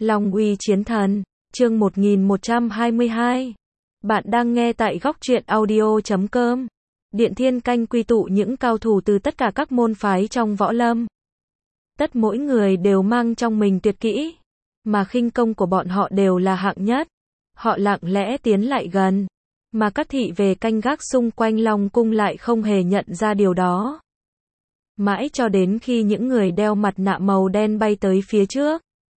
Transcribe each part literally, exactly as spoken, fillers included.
Long uy chiến thần, chương một nghìn một trăm hai mươi hai. Bạn đang nghe tại góc truyện audio chấm com. Điện Thiên Canh quy tụ những cao thủ từ tất cả các môn phái trong võ lâm. Tất mỗi người đều mang trong mình tuyệt kỹ, mà khinh công của bọn họ đều là hạng nhất. Họ lặng lẽ tiến lại gần, mà các thị vệ canh gác xung quanh Long cung lại không hề nhận ra điều đó. Mãi cho đến khi những người đeo mặt nạ màu đen bay tới phía trước,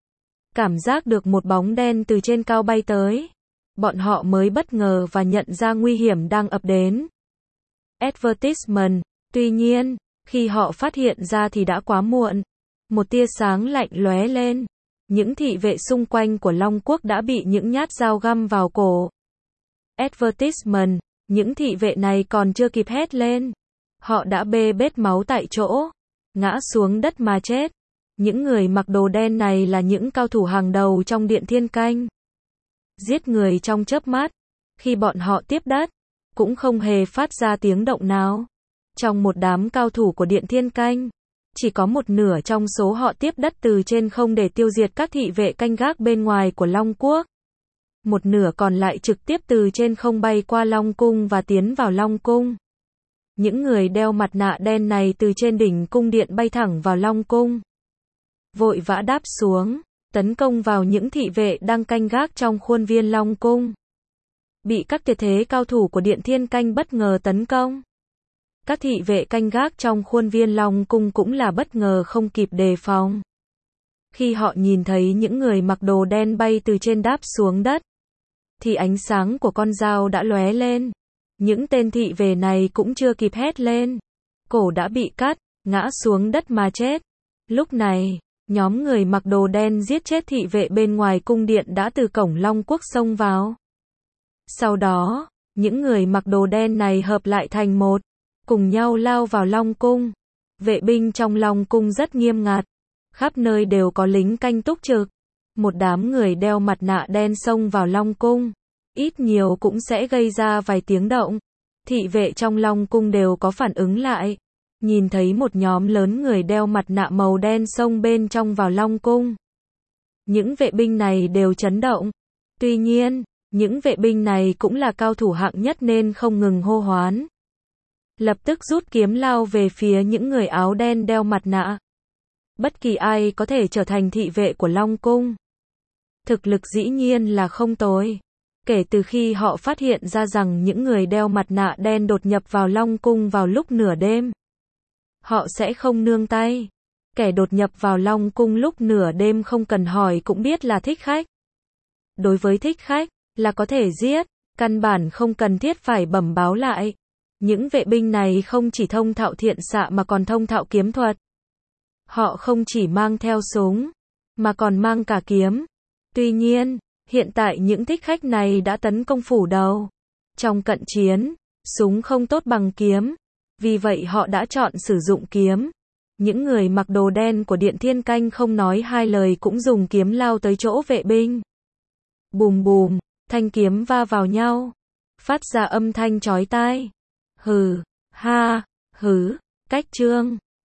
cảm giác được một bóng đen từ trên cao bay tới, bọn họ mới bất ngờ và nhận ra nguy hiểm đang ập đến. Advertisement. Tuy nhiên, khi họ phát hiện ra thì đã quá muộn. Một tia sáng lạnh lóe lên. Những thị vệ xung quanh của Long Quốc đã bị những nhát dao găm vào cổ. Advertisement. Những thị vệ này còn chưa kịp hét lên, họ đã bê bết máu tại chỗ, ngã xuống đất mà chết. Những người mặc đồ đen này là những cao thủ hàng đầu trong Điện Thiên Canh. Giết người trong chớp mắt. Khi bọn họ tiếp đất, cũng không hề phát ra tiếng động nào. Trong một đám cao thủ của Điện Thiên Canh, chỉ có một nửa trong số họ tiếp đất từ trên không để tiêu diệt các thị vệ canh gác bên ngoài của Long Quốc. Một nửa còn lại trực tiếp từ trên không bay qua Long Cung và tiến vào Long Cung. Những người đeo mặt nạ đen này từ trên đỉnh cung điện bay thẳng vào Long Cung, vội vã đáp xuống, tấn công vào những thị vệ đang canh gác trong khuôn viên Long Cung. Bị các tuyệt thế cao thủ của Điện Thiên Canh bất ngờ tấn công. Các thị vệ canh gác trong khuôn viên Long Cung cũng là bất ngờ không kịp đề phòng. Khi họ nhìn thấy những người mặc đồ đen bay từ trên đáp xuống đất, thì ánh sáng của con dao đã lóe lên. Những tên thị vệ này cũng chưa kịp hét lên, cổ đã bị cắt, ngã xuống đất mà chết. Lúc này, nhóm người mặc đồ đen giết chết thị vệ bên ngoài cung điện đã từ cổng Long Quốc xông vào. Sau đó, những người mặc đồ đen này hợp lại thành một, cùng nhau lao vào Long Cung. Vệ binh trong Long Cung rất nghiêm ngặt, khắp nơi đều có lính canh túc trực. Một đám người đeo mặt nạ đen xông vào Long Cung, ít nhiều cũng sẽ gây ra vài tiếng động. Thị vệ trong Long Cung đều có phản ứng lại, nhìn thấy một nhóm lớn người đeo mặt nạ màu đen xông bên trong vào Long Cung. Những vệ binh này đều chấn động. Tuy nhiên, những vệ binh này cũng là cao thủ hạng nhất nên không ngừng hô hoán, lập tức rút kiếm lao về phía những người áo đen đeo mặt nạ. Bất kỳ ai có thể trở thành thị vệ của Long Cung, thực lực dĩ nhiên là không tồi. Kể từ khi họ phát hiện ra rằng những người đeo mặt nạ đen đột nhập vào Long Cung vào lúc nửa đêm, họ sẽ không nương tay. Kẻ đột nhập vào Long Cung lúc nửa đêm không cần hỏi cũng biết là thích khách. Đối với thích khách, là có thể giết, căn bản không cần thiết phải bẩm báo lại. Những vệ binh này không chỉ thông thạo thiện xạ mà còn thông thạo kiếm thuật. Họ không chỉ mang theo súng, mà còn mang cả kiếm. Tuy nhiên, hiện tại những thích khách này đã tấn công phủ đầu. Trong cận chiến, súng không tốt bằng kiếm, vì vậy họ đã chọn sử dụng kiếm. Những người mặc đồ đen của Điện Thiên Canh không nói hai lời cũng dùng kiếm lao tới chỗ vệ binh. Bùm bùm, thanh kiếm va vào nhau, phát ra âm thanh chói tai. Hừ, ha, hứ, cách trương.